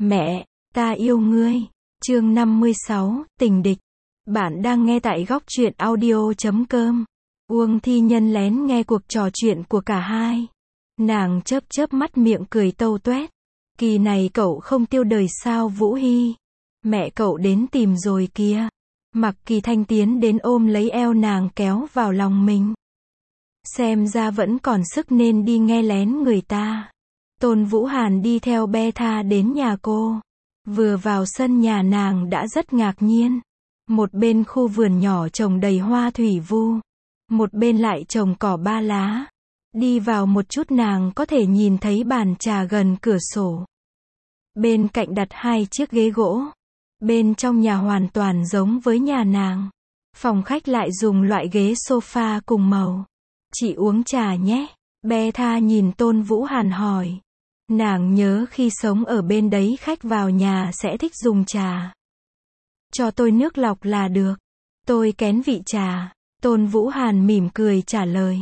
Mẹ, ta yêu ngươi. Chương 56, tình địch. Bạn đang nghe tại góc truyện audio.com. Uông Thi Nhân lén nghe cuộc trò chuyện của cả hai. Nàng chớp chớp mắt miệng cười tâu tuét. Kỳ này cậu không tiêu đời sao Vũ Hy? Mẹ cậu đến tìm rồi kìa. Mặc Kỳ Thanh tiến đến ôm lấy eo nàng kéo vào lòng mình. Xem ra vẫn còn sức nên đi nghe lén người ta. Tôn Vũ Hàn đi theo Beta đến nhà cô. Vừa vào sân nhà nàng đã rất ngạc nhiên. Một bên khu vườn nhỏ trồng đầy hoa thủy vu. Một bên lại trồng cỏ ba lá. Đi vào một chút nàng có thể nhìn thấy bàn trà gần cửa sổ. Bên cạnh đặt hai chiếc ghế gỗ. Bên trong nhà hoàn toàn giống với nhà nàng. Phòng khách lại dùng loại ghế sofa cùng màu. Chị uống trà nhé. Beta nhìn Tôn Vũ Hàn hỏi. Nàng nhớ khi sống ở bên đấy khách vào nhà sẽ thích dùng trà. Cho tôi nước lọc là được. Tôi kén vị trà. Tôn Vũ Hàn mỉm cười trả lời.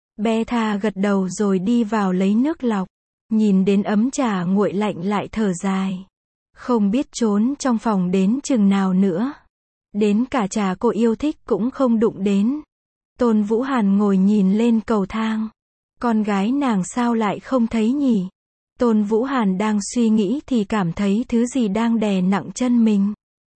Beta gật đầu rồi đi vào lấy nước lọc. Nhìn đến ấm trà nguội lạnh lại thở dài. Không biết trốn trong phòng đến chừng nào nữa. Đến cả trà cô yêu thích cũng không đụng đến. Tôn Vũ Hàn ngồi nhìn lên cầu thang. Con gái nàng sao lại không thấy nhỉ? Tôn Vũ Hàn đang suy nghĩ thì cảm thấy thứ gì đang đè nặng chân mình.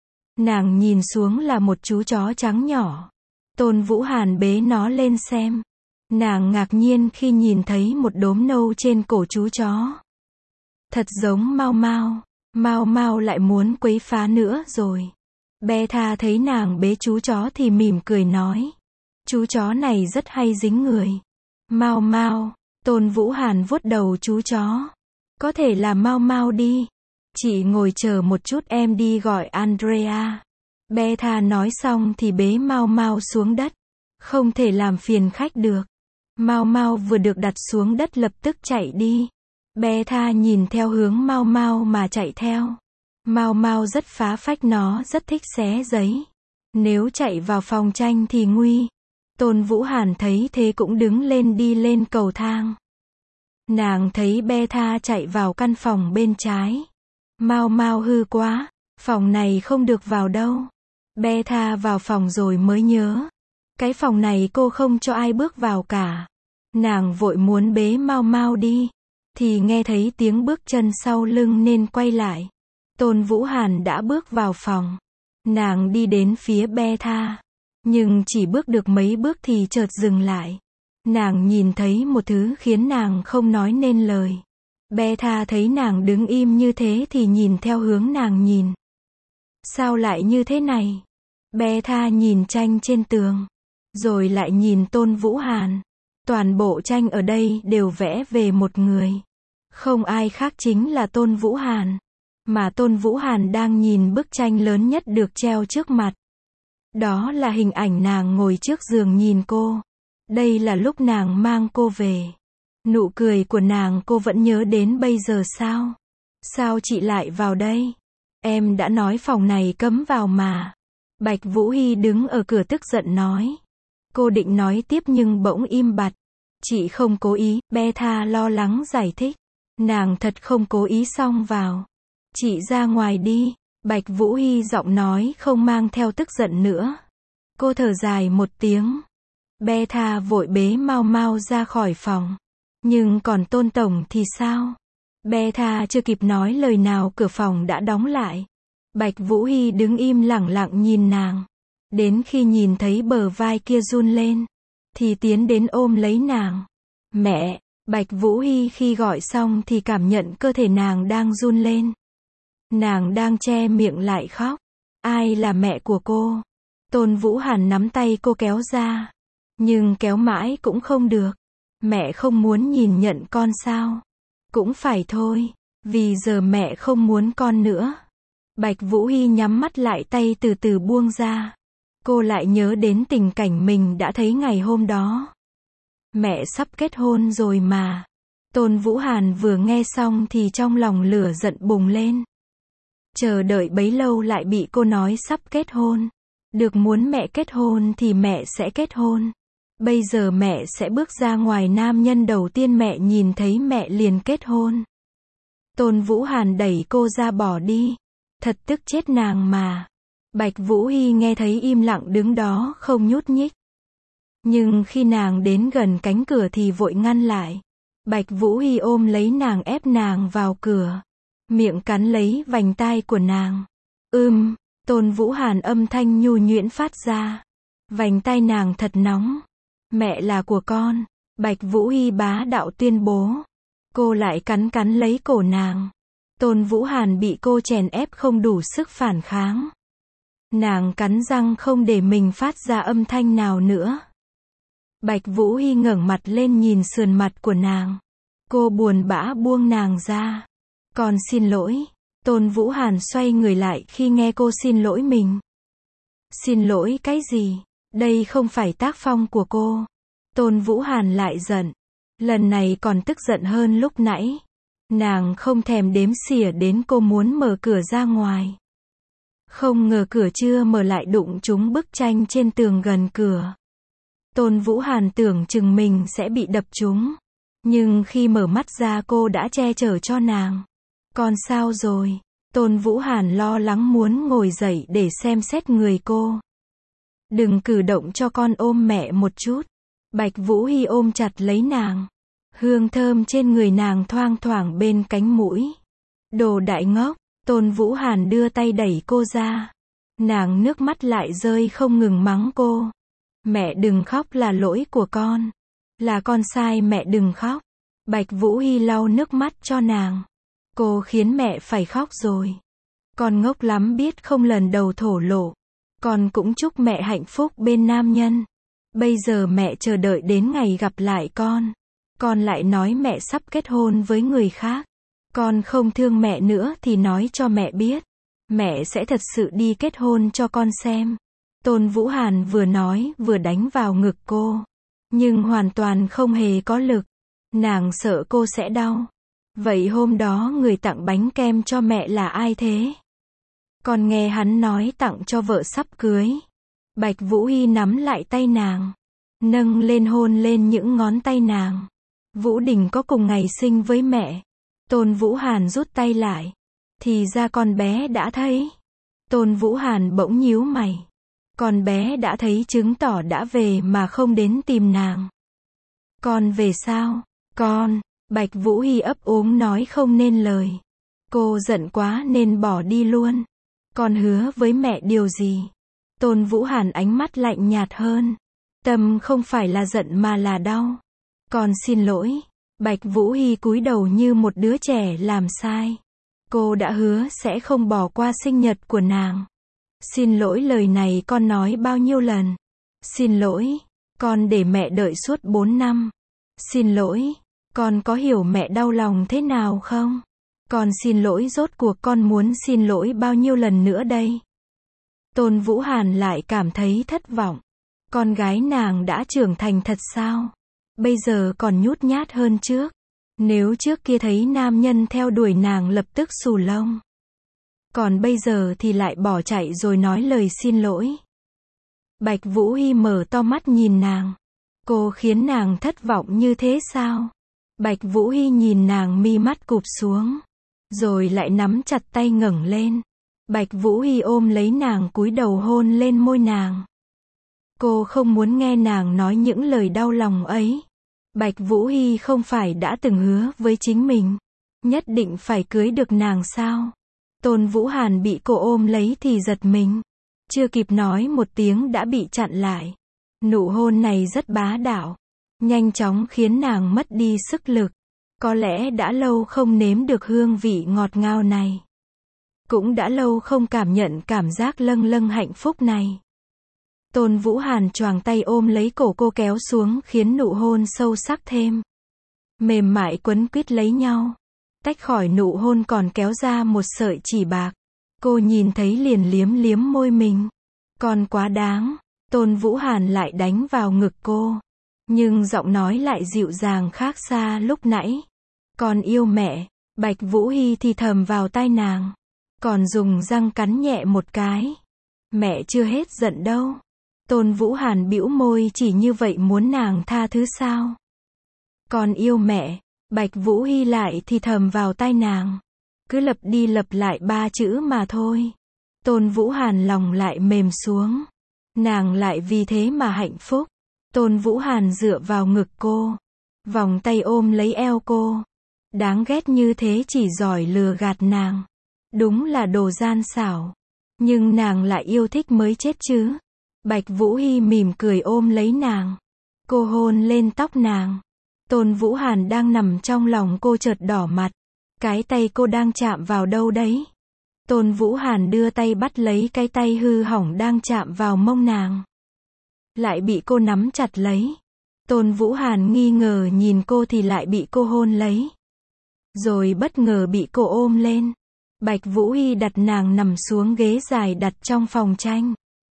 Nàng nhìn xuống là một chú chó trắng nhỏ. Tôn Vũ Hàn bế nó lên xem. Nàng ngạc nhiên khi nhìn thấy một đốm nâu trên cổ chú chó. Thật giống Mau Mau. Mau Mau lại muốn quấy phá nữa rồi. Beta thấy nàng bế chú chó thì mỉm cười nói. Chú chó này rất hay dính người. Mau Mau. Tôn Vũ Hàn vuốt đầu chú chó. Có thể là Mau Mau đi. Chị ngồi chờ một chút em đi gọi Andrea. Beta nói xong thì bế Mau Mau xuống đất. Không thể làm phiền khách được. Mau Mau vừa được đặt xuống đất lập tức chạy đi. Beta nhìn theo hướng Mau Mau mà chạy theo. Mau Mau rất phá phách, nó rất thích xé giấy. Nếu chạy vào phòng tranh thì nguy. Tôn Vũ Hàn thấy thế cũng đứng lên đi lên cầu thang. Nàng thấy Beta chạy vào căn phòng bên trái. Mau Mau hư quá, phòng này không được vào đâu. Beta vào phòng rồi mới nhớ. Cái phòng này cô không cho ai bước vào cả. Nàng vội muốn bế Mau Mau đi. Thì nghe thấy tiếng bước chân sau lưng nên quay lại. Tôn Vũ Hàn đã bước vào phòng. Nàng đi đến phía Beta. Nhưng chỉ bước được mấy bước thì chợt dừng lại. Nàng nhìn thấy một thứ khiến nàng không nói nên lời. Beta thấy nàng đứng im như thế thì nhìn theo hướng nàng nhìn. Sao lại như thế này? Beta nhìn tranh trên tường. Rồi lại nhìn Tôn Vũ Hàn. Toàn bộ tranh ở đây đều vẽ về một người. Không ai khác chính là Tôn Vũ Hàn. Mà Tôn Vũ Hàn đang nhìn bức tranh lớn nhất được treo trước mặt. Đó là hình ảnh nàng ngồi trước giường nhìn cô. Đây là lúc nàng mang cô về. Nụ cười của nàng cô vẫn nhớ đến bây giờ sao? Sao chị lại vào đây? Em đã nói phòng này cấm vào mà. Bạch Vũ Hy đứng ở cửa tức giận nói. Cô định nói tiếp nhưng bỗng im bặt. Chị không cố ý, Beta lo lắng giải thích. Nàng thật không cố ý xông vào. Chị ra ngoài đi. Bạch Vũ Hy giọng nói không mang theo tức giận nữa. Cô thở dài một tiếng. Beta vội bế Mau Mau ra khỏi phòng. Nhưng còn Tôn Tổng thì sao? Beta chưa kịp nói lời nào cửa phòng đã đóng lại. Bạch Vũ Hy đứng im lẳng lặng nhìn nàng. Đến khi nhìn thấy bờ vai kia run lên. Thì tiến đến ôm lấy nàng. Mẹ! Bạch Vũ Hy khi gọi xong thì cảm nhận cơ thể nàng đang run lên. Nàng đang che miệng lại khóc. Ai là mẹ của cô? Tôn Vũ Hàn nắm tay cô kéo ra. Nhưng kéo mãi cũng không được. Mẹ không muốn nhìn nhận con sao? Cũng phải thôi. Vì giờ mẹ không muốn con nữa. Bạch Vũ Hy nhắm mắt lại, tay từ từ buông ra. Cô lại nhớ đến tình cảnh mình đã thấy ngày hôm đó. Mẹ sắp kết hôn rồi mà. Tôn Vũ Hàn vừa nghe xong thì trong lòng lửa giận bùng lên. Chờ đợi bấy lâu lại bị cô nói sắp kết hôn. Được muốn mẹ kết hôn thì mẹ sẽ kết hôn. Bây giờ mẹ sẽ bước ra ngoài, nam nhân đầu tiên mẹ nhìn thấy mẹ liền kết hôn. Tôn Vũ Hàn đẩy cô ra bỏ đi. Thật tức chết nàng mà. Bạch Vũ Hy nghe thấy im lặng đứng đó không nhúc nhích. Nhưng khi nàng đến gần cánh cửa thì vội ngăn lại. Bạch Vũ Hy ôm lấy nàng ép nàng vào cửa. Miệng cắn lấy vành tai của nàng. Tôn Vũ Hàn âm thanh nhu nhuyễn phát ra. Vành tai nàng thật nóng. Mẹ là của con. Bạch Vũ Hy bá đạo tuyên bố. Cô lại cắn lấy cổ nàng. Tôn Vũ Hàn bị cô chèn ép không đủ sức phản kháng. Nàng cắn răng không để mình phát ra âm thanh nào nữa. Bạch Vũ Hy ngẩng mặt lên nhìn sườn mặt của nàng. Cô buồn bã buông nàng ra. Con xin lỗi. Tôn Vũ Hàn xoay người lại khi nghe cô xin lỗi mình. Xin lỗi cái gì? Đây không phải tác phong của cô. Tôn Vũ Hàn lại giận. Lần này còn tức giận hơn lúc nãy. Nàng không thèm đếm xỉa đến cô muốn mở cửa ra ngoài. Không ngờ cửa chưa mở lại đụng trúng bức tranh trên tường gần cửa. Tôn Vũ Hàn tưởng chừng mình sẽ bị đập trúng. Nhưng khi mở mắt ra cô đã che chở cho nàng. Con sao rồi? Tôn Vũ Hàn lo lắng muốn ngồi dậy để xem xét người cô. Đừng cử động cho con ôm mẹ một chút. Bạch Vũ Hy ôm chặt lấy nàng. Hương thơm trên người nàng thoang thoảng bên cánh mũi. Đồ đại ngốc. Tôn Vũ Hàn đưa tay đẩy cô ra. Nàng nước mắt lại rơi không ngừng mắng cô. Mẹ đừng khóc, là lỗi của con. Là con sai, mẹ đừng khóc. Bạch Vũ Hy lau nước mắt cho nàng. Cô khiến mẹ phải khóc rồi. Con ngốc lắm biết không, lần đầu thổ lộ. Con cũng chúc mẹ hạnh phúc bên nam nhân. Bây giờ mẹ chờ đợi đến ngày gặp lại con. Con lại nói mẹ sắp kết hôn với người khác. Con không thương mẹ nữa thì nói cho mẹ biết. Mẹ sẽ thật sự đi kết hôn cho con xem. Tôn Vũ Hàn vừa nói vừa đánh vào ngực cô. Nhưng hoàn toàn không hề có lực. Nàng sợ cô sẽ đau. Vậy hôm đó người tặng bánh kem cho mẹ là ai thế? Con nghe hắn nói tặng cho vợ sắp cưới. Bạch Vũ Hy nắm lại tay nàng. Nâng lên hôn lên những ngón tay nàng. Vũ Đình có cùng ngày sinh với mẹ. Tôn Vũ Hàn rút tay lại. Thì ra con bé đã thấy. Tôn Vũ Hàn bỗng nhíu mày. Con bé đã thấy chứng tỏ đã về mà không đến tìm nàng. Con về sao? Con. Bạch Vũ Hy ấp úng nói không nên lời. Cô giận quá nên bỏ đi luôn. Con hứa với mẹ điều gì? Tôn Vũ Hàn ánh mắt lạnh nhạt hơn. Tâm không phải là giận mà là đau. Con xin lỗi. Bạch Vũ Hy cúi đầu như một đứa trẻ làm sai. Cô đã hứa sẽ không bỏ qua sinh nhật của nàng. Xin lỗi, lời này con nói bao nhiêu lần? Xin lỗi. Con để mẹ đợi suốt 4 năm. Xin lỗi. Con có hiểu mẹ đau lòng thế nào không? Con xin lỗi, rốt cuộc con muốn xin lỗi bao nhiêu lần nữa đây? Tôn Vũ Hàn lại cảm thấy thất vọng. Con gái nàng đã trưởng thành thật sao? Bây giờ còn nhút nhát hơn trước. Nếu trước kia thấy nam nhân theo đuổi nàng lập tức xù lông. Còn bây giờ thì lại bỏ chạy rồi nói lời xin lỗi. Bạch Vũ Hy mở to mắt nhìn nàng. Cô khiến nàng thất vọng như thế sao? Bạch Vũ Hy nhìn nàng mi mắt cụp xuống. Rồi lại nắm chặt tay ngẩng lên. Bạch Vũ Hy ôm lấy nàng cúi đầu hôn lên môi nàng. Cô không muốn nghe nàng nói những lời đau lòng ấy. Bạch Vũ Hy không phải đã từng hứa với chính mình. Nhất định phải cưới được nàng sao? Tôn Vũ Hàn bị cô ôm lấy thì giật mình. Chưa kịp nói một tiếng đã bị chặn lại. Nụ hôn này rất bá đạo. Nhanh chóng khiến nàng mất đi sức lực. Có lẽ đã lâu không nếm được hương vị ngọt ngào này. Cũng đã lâu không cảm nhận cảm giác lâng lâng hạnh phúc này. Tôn Vũ Hàn choàng tay ôm lấy cổ cô kéo xuống khiến nụ hôn sâu sắc thêm. Mềm mại quấn quýt lấy nhau. Tách khỏi nụ hôn còn kéo ra một sợi chỉ bạc. Cô nhìn thấy liền liếm liếm môi mình. Còn quá đáng. Tôn Vũ Hàn lại đánh vào ngực cô. Nhưng giọng nói lại dịu dàng khác xa lúc nãy. Con yêu mẹ. Bạch Vũ Hy thì thầm vào tai nàng. Còn dùng răng cắn nhẹ một cái. Mẹ chưa hết giận đâu. Tôn Vũ Hàn bĩu môi, chỉ như vậy muốn nàng tha thứ sao? Con yêu mẹ. Bạch Vũ Hy lại thì thầm vào tai nàng. Cứ lặp đi lặp lại 3 chữ mà thôi. Tôn Vũ Hàn lòng lại mềm xuống. Nàng lại vì thế mà hạnh phúc. Tôn Vũ Hàn dựa vào ngực cô. Vòng tay ôm lấy eo cô. Đáng ghét như thế chỉ giỏi lừa gạt nàng. Đúng là đồ gian xảo. Nhưng nàng lại yêu thích mới chết chứ. Bạch Vũ Hy mỉm cười ôm lấy nàng. Cô hôn lên tóc nàng. Tôn Vũ Hàn đang nằm trong lòng cô chợt đỏ mặt. Cái tay cô đang chạm vào đâu đấy? Tôn Vũ Hàn đưa tay bắt lấy cái tay hư hỏng đang chạm vào mông nàng. Lại bị cô nắm chặt lấy. Tôn Vũ Hàn nghi ngờ nhìn cô thì lại bị cô hôn lấy. Rồi bất ngờ bị cô ôm lên. Bạch Vũ Hy đặt nàng nằm xuống ghế dài đặt trong phòng tranh.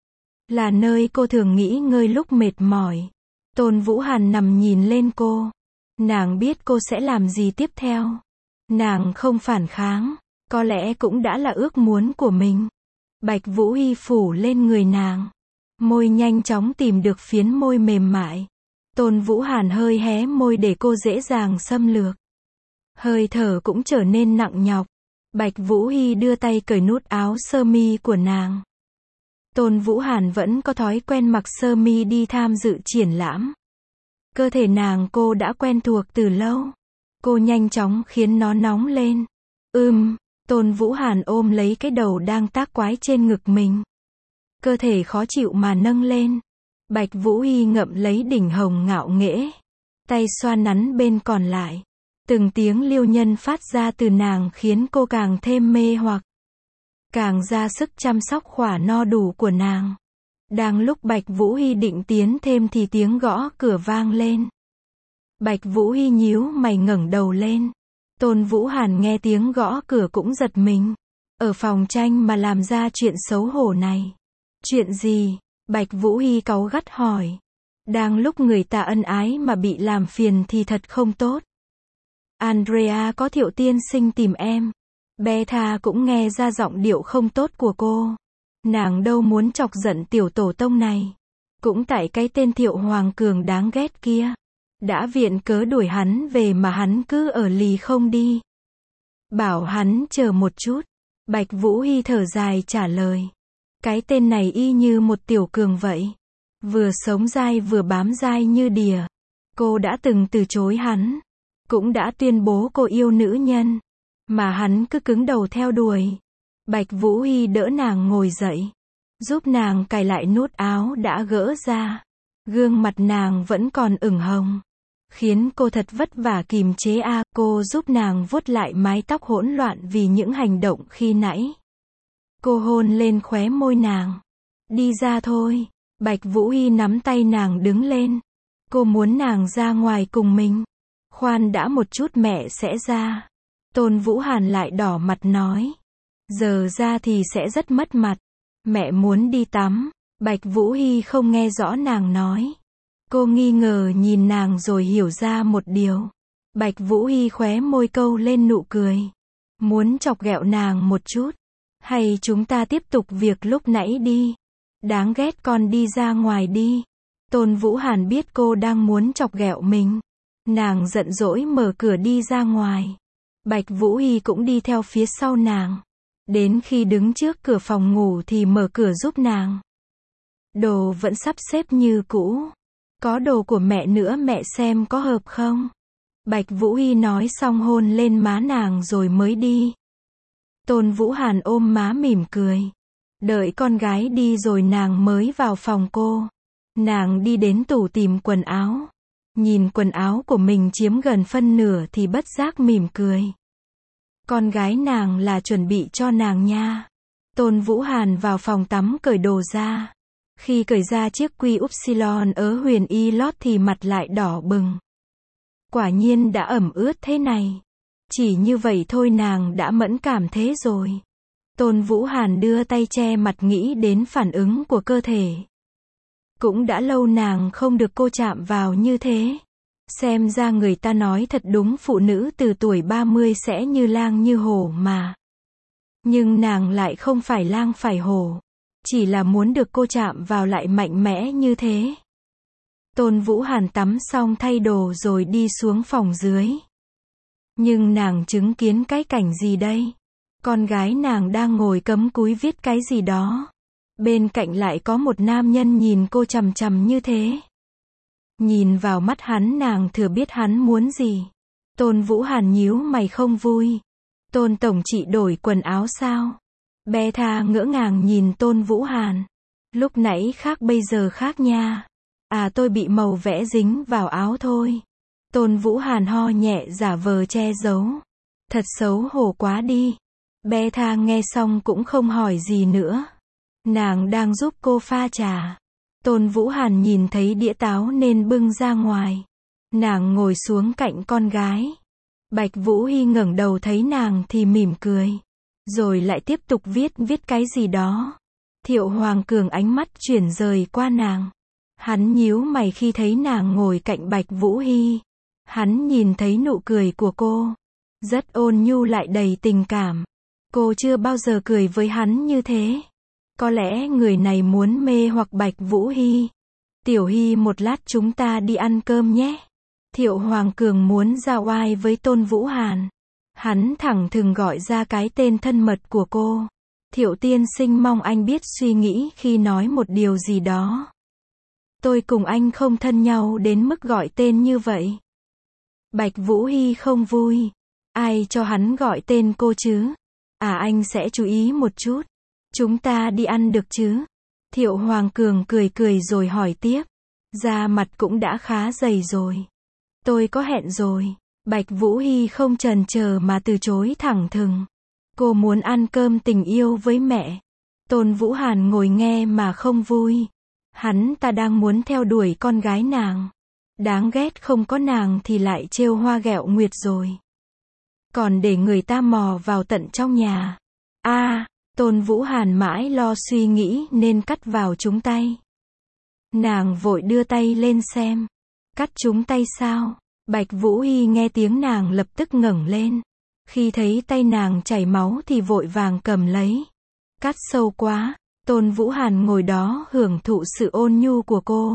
Là nơi cô thường nghỉ ngơi lúc mệt mỏi. Tôn Vũ Hàn nằm nhìn lên cô. Nàng biết cô sẽ làm gì tiếp theo. Nàng không phản kháng. Có lẽ cũng đã là ước muốn của mình. Bạch Vũ Hy phủ lên người nàng. Môi nhanh chóng tìm được phiến môi mềm mại. Tôn Vũ Hàn hơi hé môi để cô dễ dàng xâm lược. Hơi thở cũng trở nên nặng nhọc. Bạch Vũ Hy đưa tay cởi nút áo sơ mi của nàng. Tôn Vũ Hàn vẫn có thói quen mặc sơ mi đi tham dự triển lãm. Cơ thể nàng cô đã quen thuộc từ lâu. Cô nhanh chóng khiến nó nóng lên. Tôn Vũ Hàn ôm lấy cái đầu đang tác quái trên ngực mình. Cơ thể khó chịu mà nâng lên. Bạch Vũ Hy ngậm lấy đỉnh hồng ngạo nghễ. Tay xoa nắn bên còn lại. Từng tiếng liêu nhân phát ra từ nàng khiến cô càng thêm mê hoặc. Càng ra sức chăm sóc khỏa no đủ của nàng. Đang lúc Bạch Vũ Hy định tiến thêm thì tiếng gõ cửa vang lên. Bạch Vũ Hy nhíu mày ngẩng đầu lên. Tôn Vũ Hàn nghe tiếng gõ cửa cũng giật mình. Ở phòng tranh mà làm ra chuyện xấu hổ này. Chuyện gì? Bạch Vũ Hy cáu gắt hỏi. Đang lúc người ta ân ái mà bị làm phiền thì thật không tốt. Andrea có Thiệu tiên sinh tìm em. Beta cũng nghe ra giọng điệu không tốt của cô. Nàng đâu muốn chọc giận tiểu tổ tông này. Cũng tại cái tên Thiệu Hoàng Cường đáng ghét kia. Đã viện cớ đuổi hắn về mà hắn cứ ở lì không đi. Bảo hắn chờ một chút. Bạch Vũ Hy thở dài trả lời. Cái tên này y như một tiểu cường vậy. Vừa sống dai vừa bám dai như đỉa. Cô đã từng từ chối hắn. Cũng đã tuyên bố cô yêu nữ nhân. Mà hắn cứ cứng đầu theo đuổi. Bạch Vũ Hy đỡ nàng ngồi dậy. Giúp nàng cài lại nút áo đã gỡ ra. Gương mặt nàng vẫn còn ửng hồng. Khiến cô thật vất vả kìm chế cô giúp nàng vuốt lại mái tóc hỗn loạn vì những hành động khi nãy. Cô hôn lên khóe môi nàng. Đi ra thôi. Bạch Vũ Hy nắm tay nàng đứng lên. Cô muốn nàng ra ngoài cùng mình. Khoan đã một chút mẹ sẽ ra. Tôn Vũ Hàn lại đỏ mặt nói. Giờ ra thì sẽ rất mất mặt. Mẹ muốn đi tắm. Bạch Vũ Hy không nghe rõ nàng nói. Cô nghi ngờ nhìn nàng rồi hiểu ra một điều. Bạch Vũ Hy khóe môi câu lên nụ cười. Muốn chọc ghẹo nàng một chút. Hay chúng ta tiếp tục việc lúc nãy đi. Đáng ghét con đi ra ngoài đi. Tôn Vũ Hàn biết cô đang muốn chọc ghẹo mình. Nàng giận dỗi mở cửa đi ra ngoài. Bạch Vũ Hy cũng đi theo phía sau nàng. Đến khi đứng trước cửa phòng ngủ thì mở cửa giúp nàng. Đồ vẫn sắp xếp như cũ. Có đồ của mẹ nữa mẹ xem có hợp không? Bạch Vũ Hy nói xong hôn lên má nàng rồi mới đi. Tôn Vũ Hàn ôm má mỉm cười. Đợi con gái đi rồi nàng mới vào phòng cô. Nàng đi đến tủ tìm quần áo. Nhìn quần áo của mình chiếm gần phân nửa thì bất giác mỉm cười. Con gái nàng là chuẩn bị cho nàng nha. Tôn Vũ Hàn vào phòng tắm cởi đồ ra. Khi cởi ra chiếc quy upsilon ớ huyền y lót thì mặt lại đỏ bừng. Quả nhiên đã ẩm ướt thế này. Chỉ như vậy thôi nàng đã mẫn cảm thế rồi. Tôn Vũ Hàn đưa tay che mặt nghĩ đến phản ứng của cơ thể. Cũng đã lâu nàng không được cô chạm vào như thế. Xem ra người ta nói thật đúng phụ nữ từ tuổi 30 sẽ như lang như hổ mà. Nhưng nàng lại không phải lang phải hổ. Chỉ là muốn được cô chạm vào lại mạnh mẽ như thế. Tôn Vũ Hàn tắm xong thay đồ rồi đi xuống phòng dưới. Nhưng nàng chứng kiến cái cảnh gì đây? Con gái nàng đang ngồi cấm cúi viết cái gì đó. Bên cạnh lại có một nam nhân nhìn cô chằm chằm như thế. Nhìn vào mắt hắn nàng thừa biết hắn muốn gì. Tôn Vũ Hàn nhíu mày không vui. Tôn tổng chị đổi quần áo sao? Bé Tha ngỡ ngàng nhìn Tôn Vũ Hàn. Lúc nãy khác bây giờ khác nha. À tôi bị màu vẽ dính vào áo thôi. Tôn Vũ Hàn ho nhẹ giả vờ che giấu. Thật xấu hổ quá đi. Bé Tha nghe xong cũng không hỏi gì nữa. Nàng đang giúp cô pha trà. Tôn Vũ Hàn nhìn thấy đĩa táo nên bưng ra ngoài. Nàng ngồi xuống cạnh con gái. Bạch Vũ Hy ngẩng đầu thấy nàng thì mỉm cười. Rồi lại tiếp tục viết cái gì đó. Thiệu Hoàng Cường ánh mắt chuyển rời qua nàng. Hắn nhíu mày khi thấy nàng ngồi cạnh Bạch Vũ Hy. Hắn nhìn thấy nụ cười của cô. Rất ôn nhu lại đầy tình cảm. Cô chưa bao giờ cười với hắn như thế. Có lẽ người này muốn mê hoặc Bạch Vũ Hy. Tiểu Hy một lát chúng ta đi ăn cơm nhé. Thiệu Hoàng Cường muốn ra oai với Tôn Vũ Hàn. Hắn thẳng thừng gọi ra cái tên thân mật của cô. Thiệu tiên sinh mong anh biết suy nghĩ khi nói một điều gì đó. Tôi cùng anh không thân nhau đến mức gọi tên như vậy. Bạch Vũ Hy không vui. Ai cho hắn gọi tên cô chứ? À anh sẽ chú ý một chút. Chúng ta đi ăn được chứ? Thiệu Hoàng Cường cười cười rồi hỏi tiếp. Da mặt cũng đã khá dày rồi. Tôi có hẹn rồi. Bạch Vũ Hy không chần chờ mà từ chối thẳng thừng. Cô muốn ăn cơm tình yêu với mẹ. Tôn Vũ Hàn ngồi nghe mà không vui. Hắn ta đang muốn theo đuổi con gái nàng. Đáng ghét không có nàng thì lại trêu hoa ghẹo nguyệt rồi. Còn để người ta mò vào tận trong nhà. Tôn Vũ Hàn mãi lo suy nghĩ nên cắt vào trúng tay. Nàng vội đưa tay lên xem. Cắt trúng tay sao? Bạch Vũ Hy nghe tiếng nàng lập tức ngẩng lên. Khi thấy tay nàng chảy máu thì vội vàng cầm lấy. Cắt sâu quá. Tôn Vũ Hàn ngồi đó hưởng thụ sự ôn nhu của cô.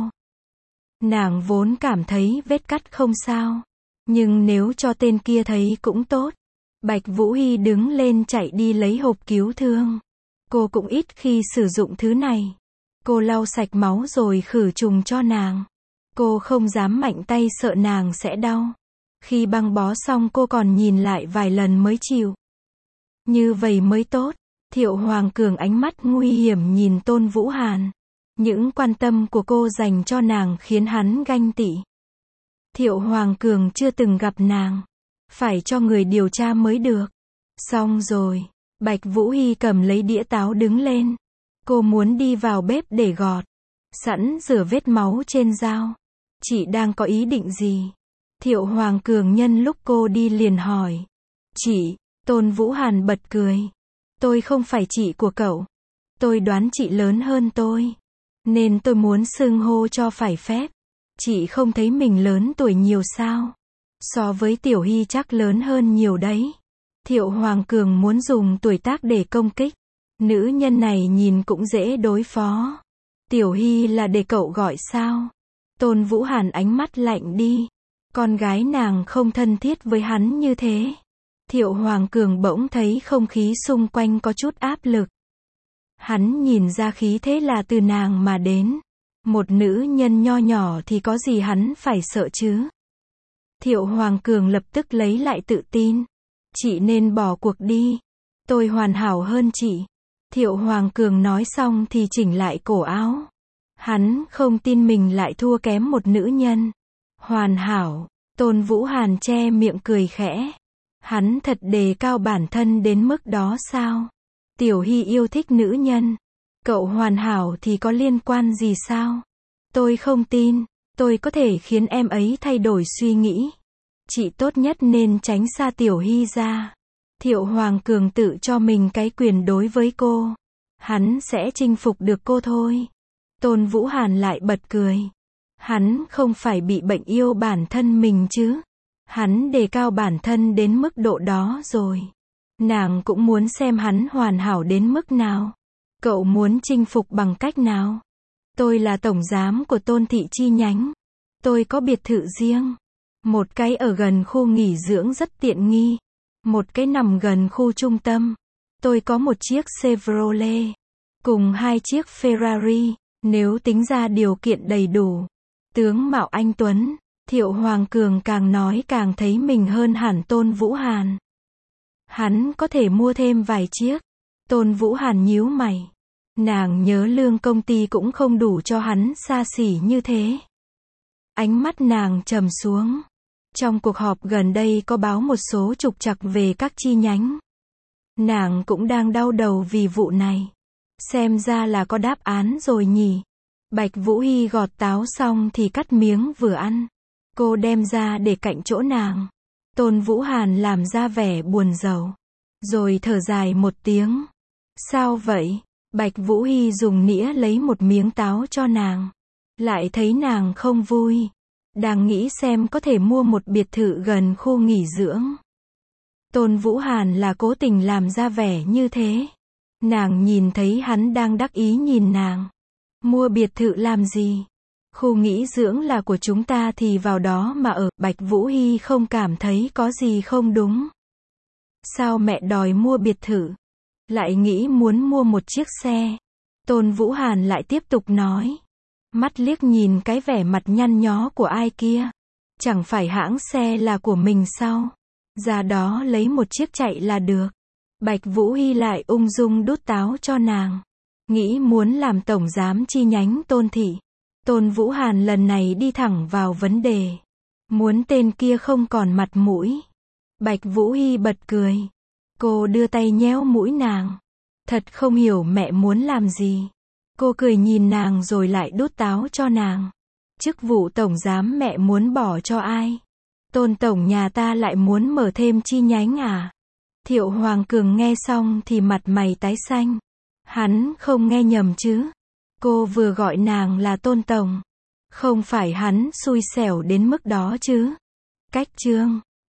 Nàng vốn cảm thấy vết cắt không sao. Nhưng nếu cho tên kia thấy cũng tốt. Bạch Vũ Hy đứng lên chạy đi lấy hộp cứu thương. Cô cũng ít khi sử dụng thứ này. Cô lau sạch máu rồi khử trùng cho nàng. Cô không dám mạnh tay sợ nàng sẽ đau. Khi băng bó xong cô còn nhìn lại vài lần mới chịu. Như vậy mới tốt. Thiệu Hoàng Cường ánh mắt nguy hiểm nhìn Tôn Vũ Hàn. Những quan tâm của cô dành cho nàng khiến hắn ganh tị. Thiệu Hoàng Cường chưa từng gặp nàng. Phải cho người điều tra mới được. Xong rồi. Bạch Vũ Hy cầm lấy đĩa táo đứng lên. Cô muốn đi vào bếp để gọt. Sẵn rửa vết máu trên dao. Chị đang có ý định gì? Thiệu Hoàng Cường nhân lúc cô đi liền hỏi. Chị, Tôn Vũ Hàn bật cười. Tôi không phải chị của cậu. Tôi đoán chị lớn hơn tôi. Nên tôi muốn xưng hô cho phải phép. Chị không thấy mình lớn tuổi nhiều sao? So với Tiểu Hy chắc lớn hơn nhiều đấy. Thiệu Hoàng Cường muốn dùng tuổi tác để công kích. Nữ nhân này nhìn cũng dễ đối phó. Tiểu Hy là để cậu gọi sao? Tôn Vũ Hàn ánh mắt lạnh đi. Con gái nàng không thân thiết với hắn như thế. Thiệu Hoàng Cường bỗng thấy không khí xung quanh có chút áp lực. Hắn nhìn ra khí thế là từ nàng mà đến. Một nữ nhân nho nhỏ thì có gì hắn phải sợ chứ? Thiệu Hoàng Cường lập tức lấy lại tự tin. Chị nên bỏ cuộc đi. Tôi hoàn hảo hơn chị. Thiệu Hoàng Cường nói xong thì chỉnh lại cổ áo. Hắn không tin mình lại thua kém một nữ nhân. Hoàn hảo. Tôn Vũ Hàn che miệng cười khẽ. Hắn thật đề cao bản thân đến mức đó sao? Tiểu Hy yêu thích nữ nhân. Cậu hoàn hảo thì có liên quan gì sao? Tôi không tin. Tôi có thể khiến em ấy thay đổi suy nghĩ. Chị tốt nhất nên tránh xa Tiểu Hy ra. Thiệu Hoàng Cường tự cho mình cái quyền đối với cô. Hắn sẽ chinh phục được cô thôi. Tôn Vũ Hàn lại bật cười. Hắn không phải bị bệnh yêu bản thân mình chứ. Hắn đề cao bản thân đến mức độ đó rồi. Nàng cũng muốn xem hắn hoàn hảo đến mức nào. Cậu muốn chinh phục bằng cách nào? Tôi là tổng giám của Tôn thị chi nhánh. Tôi có biệt thự riêng. Một cái ở gần khu nghỉ dưỡng rất tiện nghi. Một cái nằm gần khu trung tâm. Tôi có một chiếc Chevrolet, cùng 2 chiếc Ferrari, nếu tính ra điều kiện đầy đủ. Tướng mạo anh tuấn, Thiệu Hoàng Cường càng nói càng thấy mình hơn hẳn Tôn Vũ Hàn. Hắn có thể mua thêm vài chiếc. Tôn Vũ Hàn nhíu mày. Nàng nhớ lương công ty cũng không đủ cho hắn xa xỉ như thế. Ánh mắt nàng trầm xuống. Trong cuộc họp gần đây có báo một số trục trặc về các chi nhánh. Nàng cũng đang đau đầu vì vụ này. Xem ra là có đáp án rồi nhỉ. Bạch Vũ Hy gọt táo xong thì cắt miếng vừa ăn. Cô đem ra để cạnh chỗ nàng. Tôn Vũ Hàn làm ra vẻ buồn rầu. Rồi thở dài một tiếng. Sao vậy? Bạch Vũ Hy dùng nĩa lấy một miếng táo cho nàng. Lại thấy nàng không vui. Đang nghĩ xem có thể mua một biệt thự gần khu nghỉ dưỡng. Tôn Vũ Hàn là cố tình làm ra vẻ như thế. Nàng nhìn thấy hắn đang đắc ý nhìn nàng. Mua biệt thự làm gì? Khu nghỉ dưỡng là của chúng ta thì vào đó mà ở. Bạch Vũ Hy không cảm thấy có gì không đúng. Sao mẹ đòi mua biệt thự? Lại nghĩ muốn mua một chiếc xe. Tôn Vũ Hàn lại tiếp tục nói. Mắt liếc nhìn cái vẻ mặt nhăn nhó của ai kia. Chẳng phải hãng xe là của mình sao? Ra đó lấy một chiếc chạy là được. Bạch Vũ Hy lại ung dung đút táo cho nàng. Nghĩ muốn làm tổng giám chi nhánh Tôn thị. Tôn Vũ Hàn lần này đi thẳng vào vấn đề. Muốn tên kia không còn mặt mũi. Bạch Vũ Hy bật cười. Cô đưa tay nhéo mũi nàng. Thật không hiểu mẹ muốn làm gì. Cô cười nhìn nàng rồi lại đút táo cho nàng. Chức vụ tổng giám mẹ muốn bỏ cho ai? Tôn tổng nhà ta lại muốn mở thêm chi nhánh à? Thiệu Hoàng Cường nghe xong thì mặt mày tái xanh. Hắn không nghe nhầm chứ? Cô vừa gọi nàng là Tôn tổng. Không phải hắn xui xẻo đến mức đó chứ? Cách chương